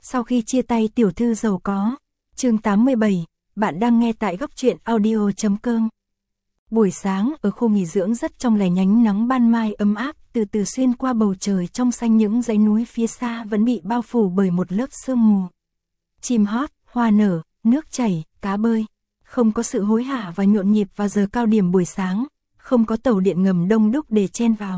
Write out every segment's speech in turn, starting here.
Sau khi chia tay tiểu thư giàu có. Chương 87, bạn đang nghe tại góc truyện audio.com. Buổi sáng ở khu nghỉ dưỡng rất trong lẻ, nhánh nắng ban mai ấm áp từ từ xuyên qua bầu trời trong xanh, những dãy núi phía xa vẫn bị bao phủ bởi một lớp sương mù. Chim hót, hoa nở, nước chảy, cá bơi. Không có sự hối hả và nhộn nhịp vào giờ cao điểm buổi sáng, không có tàu điện ngầm đông đúc để chen vào.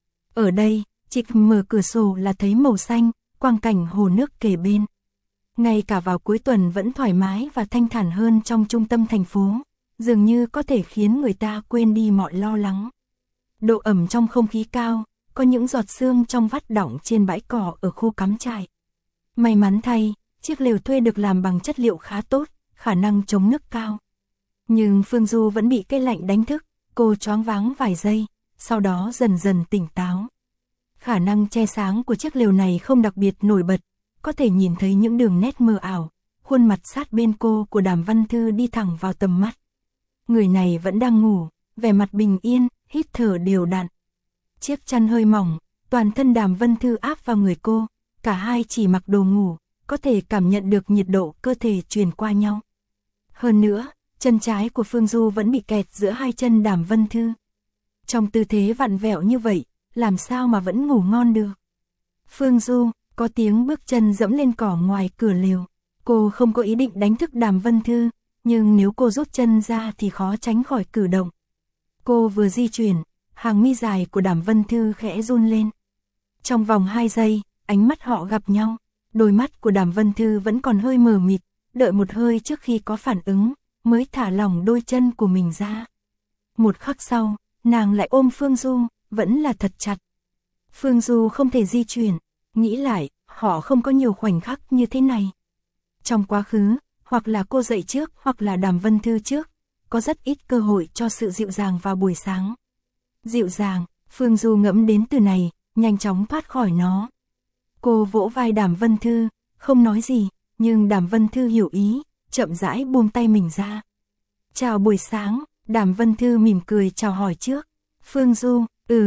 Ở đây, chỉ mở cửa sổ là thấy màu xanh, quang cảnh hồ nước kề bên. Ngay cả vào cuối tuần vẫn thoải mái và thanh thản hơn trong trung tâm thành phố, dường như có thể khiến người ta quên đi mọi lo lắng. Độ ẩm trong không khí cao, có những giọt sương trong vắt đọng trên bãi cỏ ở khu cắm trại. May mắn thay, chiếc lều thuê được làm bằng chất liệu khá tốt, khả năng chống nước cao. Nhưng Phương Du vẫn bị cái lạnh đánh thức, cô choáng váng vài giây, sau đó dần dần tỉnh táo. Khả năng che sáng của chiếc lều này không đặc biệt nổi bật, có thể nhìn thấy những đường nét mờ ảo, khuôn mặt sát bên cô của Đàm Văn Thư đi thẳng vào tầm mắt. Người này vẫn đang ngủ, vẻ mặt bình yên, hít thở đều đặn. Chiếc chăn hơi mỏng, toàn thân Đàm Văn Thư áp vào người cô, cả hai chỉ mặc đồ ngủ, có thể cảm nhận được nhiệt độ cơ thể truyền qua nhau. Hơn nữa, chân trái của Phương Du vẫn bị kẹt giữa hai chân Đàm Văn Thư. Trong tư thế vặn vẹo như vậy, làm sao mà vẫn ngủ ngon được. Phương Du, có tiếng bước chân dẫm lên cỏ ngoài cửa lều. Cô không có ý định đánh thức Đàm Văn Thư, nhưng nếu cô rút chân ra thì khó tránh khỏi cử động. Cô vừa di chuyển, hàng mi dài của Đàm Văn Thư khẽ run lên. Trong vòng 2 giây, ánh mắt họ gặp nhau. Đôi mắt của Đàm Văn Thư vẫn còn hơi mờ mịt, đợi một hơi trước khi có phản ứng, mới thả lỏng đôi chân của mình ra. Một khắc sau, nàng lại ôm Phương Du, vẫn là thật chặt. Phương Du không thể di chuyển, nghĩ lại, họ không có nhiều khoảnh khắc như thế này. Trong quá khứ, hoặc là cô dậy trước hoặc là Đàm Văn Thư trước, có rất ít cơ hội cho sự dịu dàng vào buổi sáng. Dịu dàng, Phương Du ngẫm đến từ này, nhanh chóng thoát khỏi nó. Cô vỗ vai Đàm Văn Thư, không nói gì, nhưng Đàm Văn Thư hiểu ý, chậm rãi buông tay mình ra. Chào buổi sáng, Đàm Văn Thư mỉm cười chào hỏi trước. Phương Du,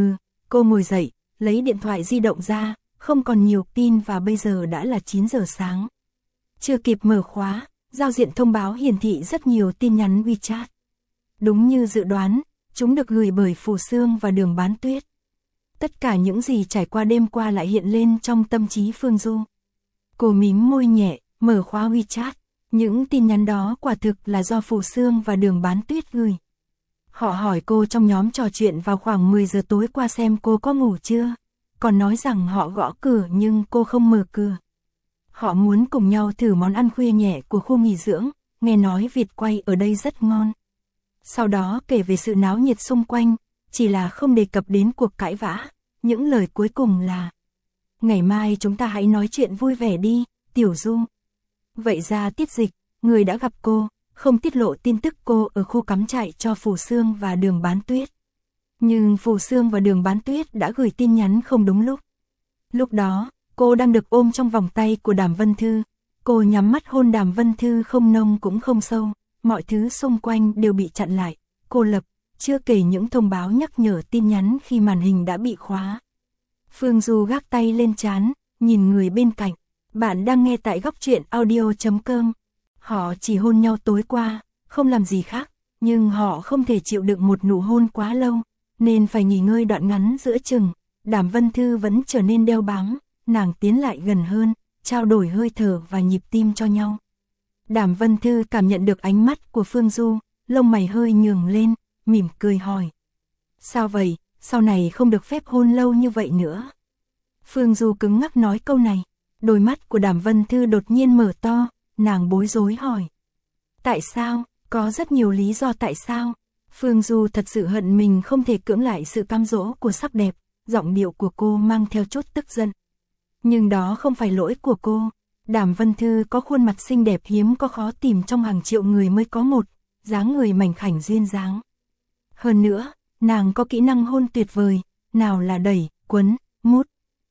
cô ngồi dậy, lấy điện thoại di động ra, không còn nhiều pin và bây giờ đã là 9 giờ sáng. Chưa kịp mở khóa, giao diện thông báo hiển thị rất nhiều tin nhắn WeChat. Đúng như dự đoán, chúng được gửi bởi Phù Sương và Đường Bán Tuyết. Tất cả những gì trải qua đêm qua lại hiện lên trong tâm trí Phương Du. Cô mím môi nhẹ, mở khóa WeChat. Những tin nhắn đó quả thực là do Phù Sương và Đường Bán Tuyết gửi. Họ hỏi cô trong nhóm trò chuyện vào khoảng 10 giờ tối qua xem cô có ngủ chưa, còn nói rằng họ gõ cửa nhưng cô không mở cửa. Họ muốn cùng nhau thử món ăn khuya nhẹ của khu nghỉ dưỡng, nghe nói vịt quay ở đây rất ngon. Sau đó kể về sự náo nhiệt xung quanh, chỉ là không đề cập đến cuộc cãi vã, những lời cuối cùng là: ngày mai chúng ta hãy nói chuyện vui vẻ đi, Tiểu Du. Vậy ra Tiết Dịch, người đã gặp cô, không tiết lộ tin tức cô ở khu cắm trại cho Phù Sương và Đường Bán Tuyết. Nhưng Phù Sương và Đường Bán Tuyết đã gửi tin nhắn không đúng lúc. Lúc đó, cô đang được ôm trong vòng tay của Đàm Văn Thư. Cô nhắm mắt hôn Đàm Văn Thư không nông cũng không sâu, mọi thứ xung quanh đều bị chặn lại, cô lập, chưa kể những thông báo nhắc nhở tin nhắn khi màn hình đã bị khóa. Phương Du gác tay lên trán, nhìn người bên cạnh. Bạn đang nghe tại góc truyện audio.com. Họ chỉ hôn nhau tối qua, không làm gì khác, nhưng họ không thể chịu đựng một nụ hôn quá lâu, nên phải nghỉ ngơi đoạn ngắn giữa chừng. Đàm Văn Thư vẫn trở nên đeo bám, nàng tiến lại gần hơn, trao đổi hơi thở và nhịp tim cho nhau. Đàm Văn Thư cảm nhận được ánh mắt của Phương Du, lông mày hơi nhướng lên, mỉm cười hỏi: sao vậy, sau này không được phép hôn lâu như vậy nữa? Phương Du cứng ngắc nói câu này. Đôi mắt của Đàm Văn Thư đột nhiên mở to, nàng bối rối hỏi: tại sao? Có rất nhiều lý do tại sao. Phương Du thật sự hận mình không thể cưỡng lại sự cám dỗ của sắc đẹp, giọng điệu của cô mang theo chút tức giận. Nhưng đó không phải lỗi của cô. Đàm Văn Thư có khuôn mặt xinh đẹp hiếm có, khó tìm trong hàng triệu người mới có một, dáng người mảnh khảnh duyên dáng. Hơn nữa, nàng có kỹ năng hôn tuyệt vời, nào là đẩy, quấn, mút.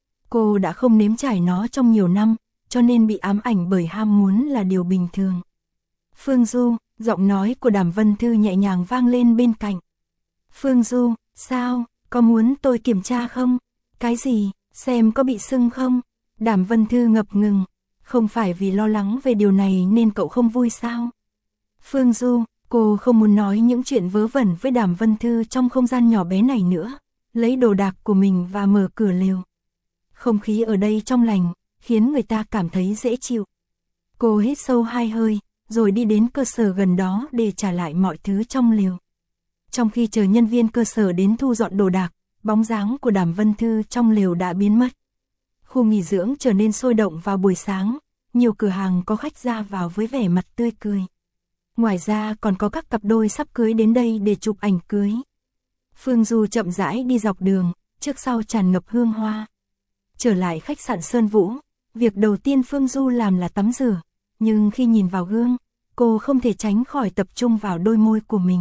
Cô đã không nếm trải nó trong nhiều năm, cho nên bị ám ảnh bởi ham muốn là điều bình thường. Phương Du, giọng nói của Đàm Văn Thư nhẹ nhàng vang lên bên cạnh. Phương Du, sao, có muốn tôi kiểm tra không? Cái gì, xem có bị sưng không? Đàm Văn Thư ngập ngừng. Không phải vì lo lắng về điều này nên cậu không vui sao? Phương Du, cô không muốn nói những chuyện vớ vẩn với Đàm Vân Thư trong không gian nhỏ bé này nữa, lấy đồ đạc của mình và mở cửa lều. Không khí ở đây trong lành, khiến người ta cảm thấy dễ chịu. Cô hít sâu 2 hơi, rồi đi đến cơ sở gần đó để trả lại mọi thứ trong lều. Trong khi chờ nhân viên cơ sở đến thu dọn đồ đạc, bóng dáng của Đàm Vân Thư trong lều đã biến mất. Khu nghỉ dưỡng trở nên sôi động vào buổi sáng, nhiều cửa hàng có khách ra vào với vẻ mặt tươi cười. Ngoài ra còn có các cặp đôi sắp cưới đến đây để chụp ảnh cưới. Phương Du chậm rãi đi dọc đường, trước sau tràn ngập hương hoa. Trở lại khách sạn Sơn Vũ, việc đầu tiên Phương Du làm là tắm rửa, nhưng khi nhìn vào gương, cô không thể tránh khỏi tập trung vào đôi môi của mình.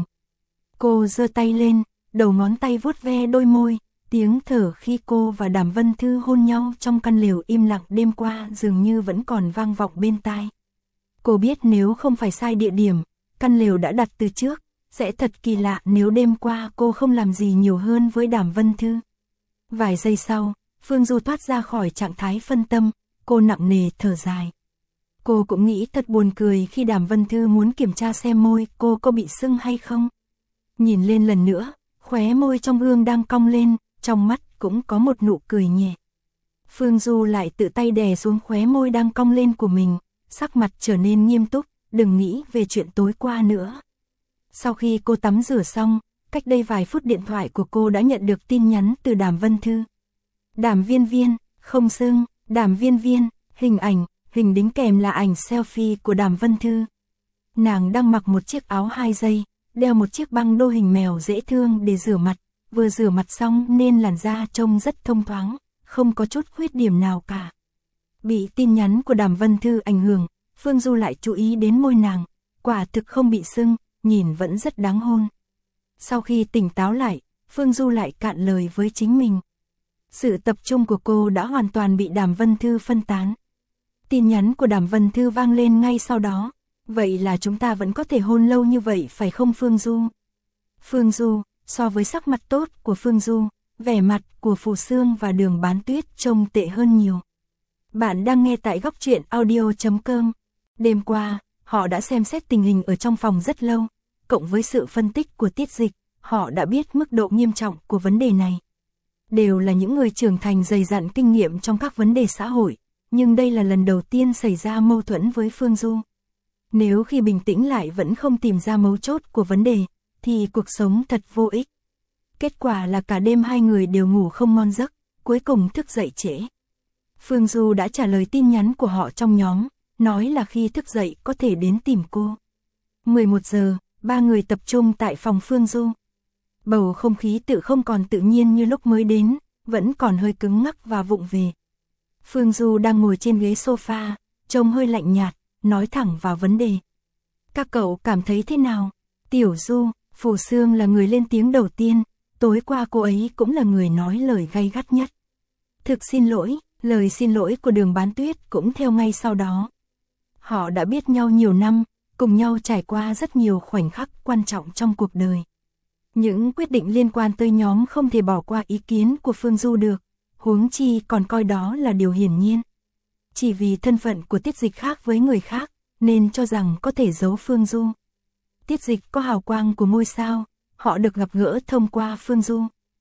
Cô giơ tay lên, đầu ngón tay vuốt ve đôi môi, tiếng thở khi cô và Đàm Vân Thư hôn nhau trong căn lều im lặng đêm qua dường như vẫn còn vang vọng bên tai. Cô biết nếu không phải sai địa điểm, căn lều đã đặt từ trước, sẽ thật kỳ lạ nếu đêm qua cô không làm gì nhiều hơn với Đàm Vân Thư. Vài giây sau, Phương Du thoát ra khỏi trạng thái phân tâm, cô nặng nề thở dài. Cô cũng nghĩ thật buồn cười khi Đàm Vân Thư muốn kiểm tra xem môi cô có bị sưng hay không. Nhìn lên lần nữa, khóe môi trong gương đang cong lên, trong mắt cũng có một nụ cười nhẹ. Phương Du lại tự tay đè xuống khóe môi đang cong lên của mình, sắc mặt trở nên nghiêm túc, đừng nghĩ về chuyện tối qua nữa. Sau khi cô tắm rửa xong, cách đây vài phút điện thoại của cô đã nhận được tin nhắn từ Đàm Vân Thư. Đàm Viên Viên, không sưng, Đàm Viên Viên, hình đính kèm là ảnh selfie của Đàm Vân Thư. Nàng đang mặc một chiếc áo 2 dây, đeo một chiếc băng đô hình mèo dễ thương để rửa mặt, vừa rửa mặt xong nên làn da trông rất thông thoáng, không có chút khuyết điểm nào cả. Bị tin nhắn của Đàm Vân Thư ảnh hưởng, Phương Du lại chú ý đến môi nàng, quả thực không bị sưng, nhìn vẫn rất đáng hôn. Sau khi tỉnh táo lại, Phương Du lại cạn lời với chính mình. Sự tập trung của cô đã hoàn toàn bị Đàm Vân Thư phân tán. Tin nhắn của Đàm Vân Thư vang lên ngay sau đó. Vậy là chúng ta vẫn có thể hôn lâu như vậy phải không Phương Du? Phương Du, so với sắc mặt tốt của Phương Du, vẻ mặt của Phù Sương và Đường Bán Tuyết trông tệ hơn nhiều. Bạn đang nghe tại góc truyện audio.com. Đêm qua, họ đã xem xét tình hình ở trong phòng rất lâu, cộng với sự phân tích của Tiết Dịch, họ đã biết mức độ nghiêm trọng của vấn đề này. Đều là những người trưởng thành dày dặn kinh nghiệm trong các vấn đề xã hội, nhưng đây là lần đầu tiên xảy ra mâu thuẫn với Phương Du. Nếu khi bình tĩnh lại vẫn không tìm ra mấu chốt của vấn đề, thì cuộc sống thật vô ích. Kết quả là cả đêm hai người đều ngủ không ngon giấc, cuối cùng thức dậy trễ. Phương Du đã trả lời tin nhắn của họ trong nhóm, nói là khi thức dậy có thể đến tìm cô. 11 giờ, ba người tập trung tại phòng Phương Du. Bầu không khí không còn tự nhiên như lúc mới đến, vẫn còn hơi cứng ngắc và vụng về. Phương Du đang ngồi trên ghế sofa, trông hơi lạnh nhạt, nói thẳng vào vấn đề. Các cậu cảm thấy thế nào? Tiểu Du, Phù Sương là người lên tiếng đầu tiên, tối qua cô ấy cũng là người nói lời gay gắt nhất. Thực xin lỗi, lời xin lỗi của Đường Bán Tuyết cũng theo ngay sau đó. Họ đã biết nhau nhiều năm, cùng nhau trải qua rất nhiều khoảnh khắc quan trọng trong cuộc đời. Những quyết định liên quan tới nhóm không thể bỏ qua ý kiến của Phương Du được, huống chi còn coi đó là điều hiển nhiên. Chỉ vì thân phận của Tiết Dịch khác với người khác, nên cho rằng có thể giấu Phương Du. Tiết Dịch có hào quang của ngôi sao, họ được gặp gỡ thông qua Phương Du.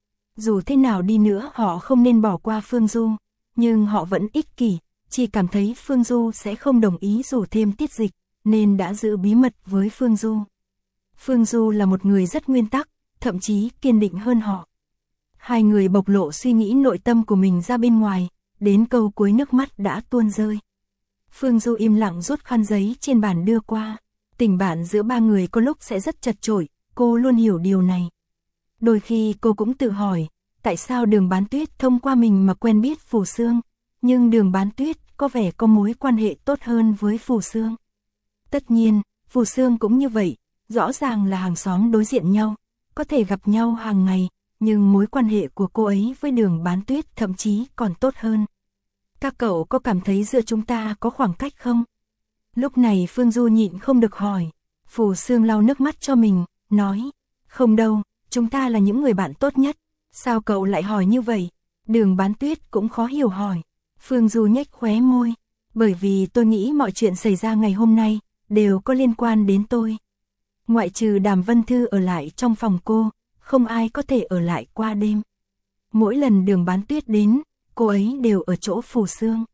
Dù thế nào đi nữa họ không nên bỏ qua Phương Du, nhưng họ vẫn ích kỷ, chỉ cảm thấy Phương Du sẽ không đồng ý rủ thêm Tiết Dịch, nên đã giữ bí mật với Phương Du. Phương Du là một người rất nguyên tắc, thậm chí kiên định hơn họ. Hai người bộc lộ suy nghĩ nội tâm của mình ra bên ngoài, đến câu cuối nước mắt đã tuôn rơi. Phương Du im lặng rút khăn giấy trên bàn đưa qua. Tình bạn giữa ba người có lúc sẽ rất chật chội, cô luôn hiểu điều này. Đôi khi cô cũng tự hỏi, tại sao Đường Bán Tuyết thông qua mình mà quen biết Phù Sương, nhưng Đường Bán Tuyết có vẻ có mối quan hệ tốt hơn với Phù Sương. Tất nhiên, Phù Sương cũng như vậy, rõ ràng là hàng xóm đối diện nhau, có thể gặp nhau hàng ngày, nhưng mối quan hệ của cô ấy với Đường Bán Tuyết thậm chí còn tốt hơn. Các cậu có cảm thấy giữa chúng ta có khoảng cách không? Lúc này Phương Du nhịn không được hỏi. Phù Sương lau nước mắt cho mình, nói, không đâu, chúng ta là những người bạn tốt nhất. Sao cậu lại hỏi như vậy? Đường Bán Tuyết cũng khó hiểu hỏi. Phương Du nhếch khóe môi. Bởi vì tôi nghĩ mọi chuyện xảy ra ngày hôm nay đều có liên quan đến tôi. Ngoại trừ Đàm Vân Thư ở lại trong phòng cô, không ai có thể ở lại qua đêm. Mỗi lần Đường Bán Tuyết đến, cô ấy đều ở chỗ Phù Sương.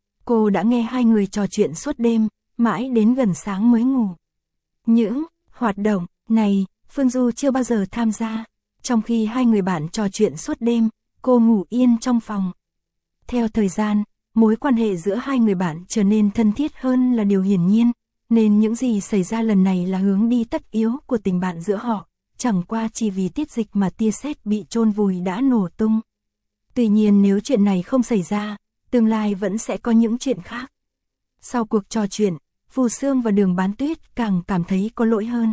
Cô đã nghe hai người trò chuyện suốt đêm, mãi đến gần sáng mới ngủ. Những hoạt động này, Phương Du chưa bao giờ tham gia. Trong khi hai người bạn trò chuyện suốt đêm, cô ngủ yên trong phòng. Theo thời gian, mối quan hệ giữa hai người bạn trở nên thân thiết hơn là điều hiển nhiên, nên những gì xảy ra lần này là hướng đi tất yếu của tình bạn giữa họ, chẳng qua chỉ vì tiết dịch mà tia sét bị chôn vùi đã nổ tung. Tuy nhiên nếu chuyện này không xảy ra, tương lai vẫn sẽ có những chuyện khác. Sau cuộc trò chuyện, Phù Sương và Đường Bán Tuyết càng cảm thấy có lỗi hơn.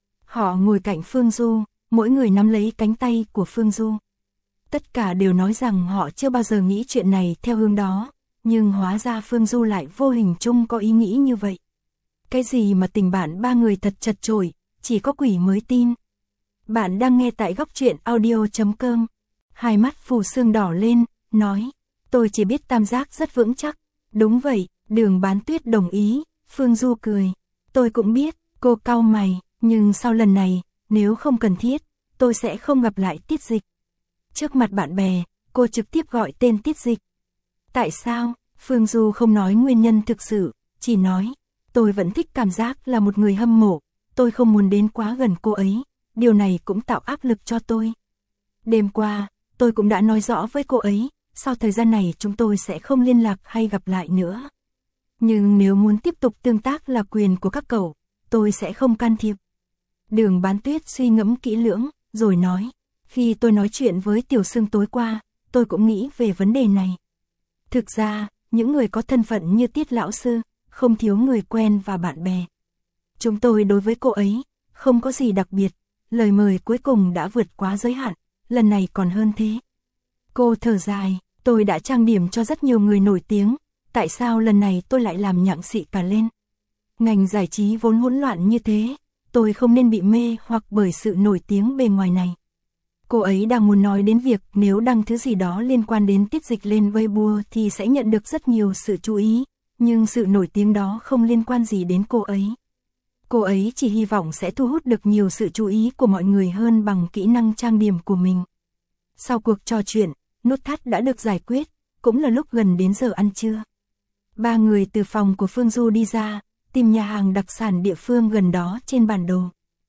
Họ ngồi cạnh Phương Du, mỗi người nắm lấy cánh tay của Phương Du. Tất cả đều nói rằng họ chưa bao giờ nghĩ chuyện này theo hướng đó, nhưng hóa ra Phương Du lại vô hình chung có ý nghĩ như vậy. Cái gì mà tình bạn ba người thật chật chội, chỉ có quỷ mới tin. Bạn đang nghe tại góc truyện audio.com. Hai mắt Phù Sương đỏ lên, nói, tôi chỉ biết tam giác rất vững chắc. Đúng vậy, Đường Bán Tuyết đồng ý, Phương Du cười. Tôi cũng biết, cô cau mày, nhưng sau lần này, nếu không cần thiết, tôi sẽ không gặp lại Tiết Dịch. Trước mặt bạn bè, cô trực tiếp gọi tên Tiết Dịch. Tại sao? Phương Du không nói nguyên nhân thực sự, chỉ nói, tôi vẫn thích cảm giác là một người hâm mộ, tôi không muốn đến quá gần cô ấy, điều này cũng tạo áp lực cho tôi. Đêm qua, tôi cũng đã nói rõ với cô ấy, sau thời gian này chúng tôi sẽ không liên lạc hay gặp lại nữa. Nhưng nếu muốn tiếp tục tương tác là quyền của các cậu, tôi sẽ không can thiệp. Đường Bán Tuyết suy ngẫm kỹ lưỡng, rồi nói, khi tôi nói chuyện với Tiểu Sương tối qua, tôi cũng nghĩ về vấn đề này. Thực ra, những người có thân phận như Tiết lão sư, không thiếu người quen và bạn bè. Chúng tôi đối với cô ấy, không có gì đặc biệt, lời mời cuối cùng đã vượt quá giới hạn, lần này còn hơn thế. Cô thở dài, tôi đã trang điểm cho rất nhiều người nổi tiếng, tại sao lần này tôi lại làm nhặng xị cả lên? Ngành giải trí vốn hỗn loạn như thế, tôi không nên bị mê hoặc bởi sự nổi tiếng bề ngoài này. Cô ấy đang muốn nói đến việc nếu đăng thứ gì đó liên quan đến Tiết Dịch lên Weibo thì sẽ nhận được rất nhiều sự chú ý, nhưng sự nổi tiếng đó không liên quan gì đến cô ấy. Cô ấy chỉ hy vọng sẽ thu hút được nhiều sự chú ý của mọi người hơn bằng kỹ năng trang điểm của mình. Sau cuộc trò chuyện, nút thắt đã được giải quyết, cũng là lúc gần đến giờ ăn trưa. Ba người từ phòng của Phương Du đi ra, tìm nhà hàng đặc sản địa phương gần đó trên bản đồ.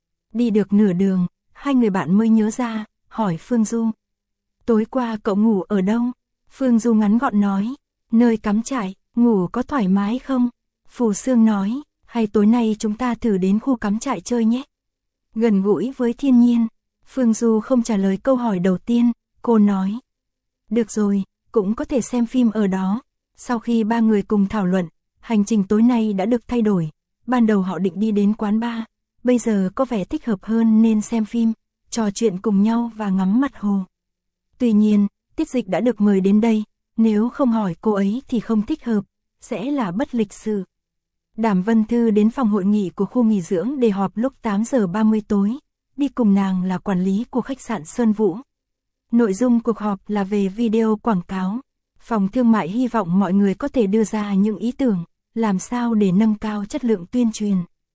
Đi được nửa đường, hai người bạn mới nhớ ra, hỏi Phương Du. Tối qua cậu ngủ ở đâu? Phương Du ngắn gọn nói, nơi cắm trại, ngủ có thoải mái không? Phù Sương nói, hay tối nay chúng ta thử đến khu cắm trại chơi nhé. Gần gũi với thiên nhiên, Phương Du không trả lời câu hỏi đầu tiên, cô nói. Được rồi, cũng có thể xem phim ở đó. Sau khi ba người cùng thảo luận, hành trình tối nay đã được thay đổi. Ban đầu họ định đi đến quán bar, bây giờ có vẻ thích hợp hơn nên xem phim, trò chuyện cùng nhau và ngắm mặt hồ. Tuy nhiên, Tiết Dịch đã được mời đến đây, nếu không hỏi cô ấy thì không thích hợp, sẽ là bất lịch sự. Đàm Vân Thư đến phòng hội nghị của khu nghỉ dưỡng để họp lúc 8 giờ 30 tối, đi cùng nàng là quản lý của khách sạn Sơn Vũ. Nội dung cuộc họp là về video quảng cáo. Phòng thương mại hy vọng mọi người có thể đưa ra những ý tưởng, làm sao để nâng cao chất lượng tuyên truyền.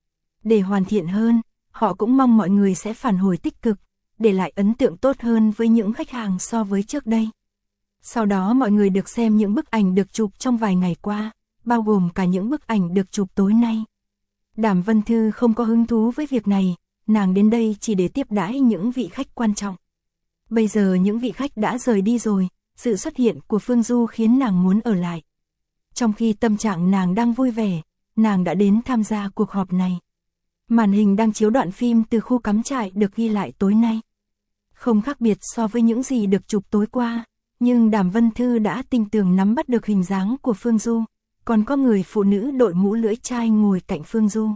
Để hoàn thiện hơn, họ cũng mong mọi người sẽ phản hồi tích cực, để lại ấn tượng tốt hơn với những khách hàng so với trước đây. Sau đó mọi người được xem những bức ảnh được chụp trong vài ngày qua, bao gồm cả những bức ảnh được chụp tối nay. Đàm Vân Thư không có hứng thú với việc này, nàng đến đây chỉ để tiếp đãi những vị khách quan trọng. Bây giờ những vị khách đã rời đi rồi, sự xuất hiện của Phương Du khiến nàng muốn ở lại. Trong khi tâm trạng nàng đang vui vẻ, nàng đã đến tham gia cuộc họp này. Màn hình đang chiếu đoạn phim từ khu cắm trại được ghi lại tối nay. Không khác biệt so với những gì được chụp tối qua, nhưng Đàm Vân Thư đã tinh tường nắm bắt được hình dáng của Phương Du, còn có người phụ nữ đội mũ lưỡi chai ngồi cạnh Phương Du.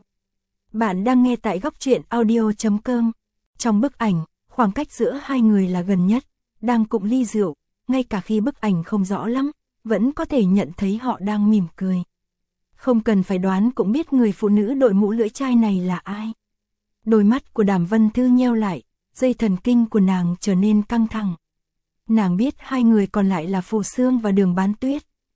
Bạn đang nghe tại góc truyện audio.com. Trong bức ảnh, khoảng cách giữa hai người là gần nhất, đang cụng ly rượu, ngay cả khi bức ảnh không rõ lắm, vẫn có thể nhận thấy họ đang mỉm cười. Không cần phải đoán cũng biết người phụ nữ đội mũ lưỡi chai này là ai. Đôi mắt của Đàm Vân Thư nheo lại, dây thần kinh của nàng trở nên căng thẳng. Nàng biết hai người còn lại là Phù Sương và Đường Bán Tuyết,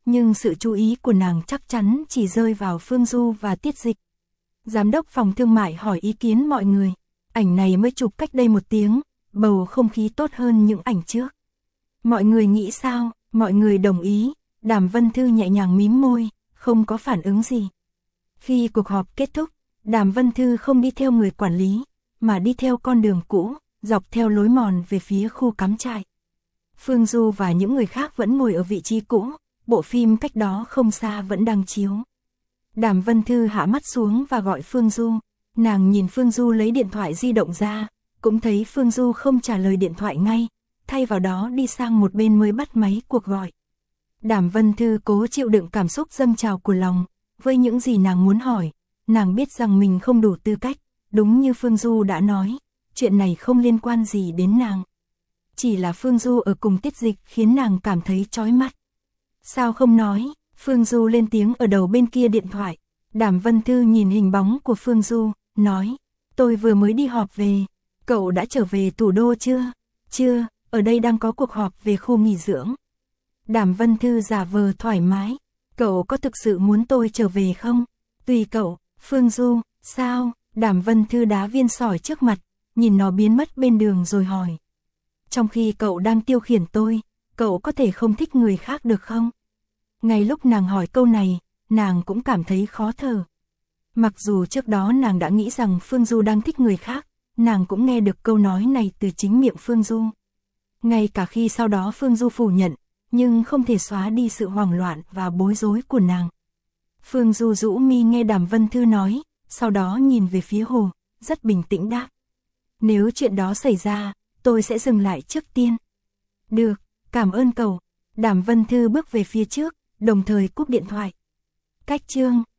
nhưng sự chú ý của nàng chắc chắn chỉ rơi vào Phương Du và Tiết Dịch. Giám đốc phòng thương mại hỏi ý kiến mọi người. Ảnh này mới chụp cách đây 1 tiếng, bầu không khí tốt hơn những ảnh trước. Mọi người nghĩ sao? Mọi người đồng ý. Đàm Vân Thư nhẹ nhàng mím môi, không có phản ứng gì. Khi cuộc họp kết thúc, Đàm Vân Thư không đi theo người quản lý, mà đi theo con đường cũ, dọc theo lối mòn về phía khu cắm trại. Phương Du và những người khác vẫn ngồi ở vị trí cũ, bộ phim cách đó không xa vẫn đang chiếu. Đàm Vân Thư hạ mắt xuống và gọi Phương Du. Nàng nhìn Phương Du lấy điện thoại di động ra, cũng thấy Phương Du không trả lời điện thoại ngay, thay vào đó đi sang một bên mới bắt máy cuộc gọi. Đàm Vân Thư cố chịu đựng cảm xúc dâng trào của lòng, với những gì nàng muốn hỏi, nàng biết rằng mình không đủ tư cách, đúng như Phương Du đã nói, chuyện này không liên quan gì đến nàng. Chỉ là Phương Du ở cùng Tiết Dịch khiến nàng cảm thấy chói mắt. Sao không nói? Phương Du lên tiếng ở đầu bên kia điện thoại. Đàm Vân Thư nhìn hình bóng của Phương Du, nói, tôi vừa mới đi họp về, cậu đã trở về thủ đô chưa? Chưa, ở đây đang có cuộc họp về khu nghỉ dưỡng. Đàm Vân Thư giả vờ thoải mái, cậu có thực sự muốn tôi trở về không? Tùy cậu. Phương Du, sao? Đàm Vân Thư đá viên sỏi trước mặt, nhìn nó biến mất bên đường rồi hỏi. Trong khi cậu đang tiêu khiển tôi, cậu có thể không thích người khác được không? Ngay lúc nàng hỏi câu này, nàng cũng cảm thấy khó thở. Mặc dù trước đó nàng đã nghĩ rằng Phương Du đang thích người khác, nàng cũng nghe được câu nói này từ chính miệng Phương Du. Ngay cả khi sau đó Phương Du phủ nhận, nhưng không thể xóa đi sự hoảng loạn và bối rối của nàng. Phương Du rũ mi nghe Đàm Vân Thư nói, sau đó nhìn về phía hồ, rất bình tĩnh đáp. Nếu chuyện đó xảy ra, tôi sẽ dừng lại trước tiên. Được, cảm ơn cậu. Đàm Vân Thư bước về phía trước, đồng thời cúp điện thoại. Cách chương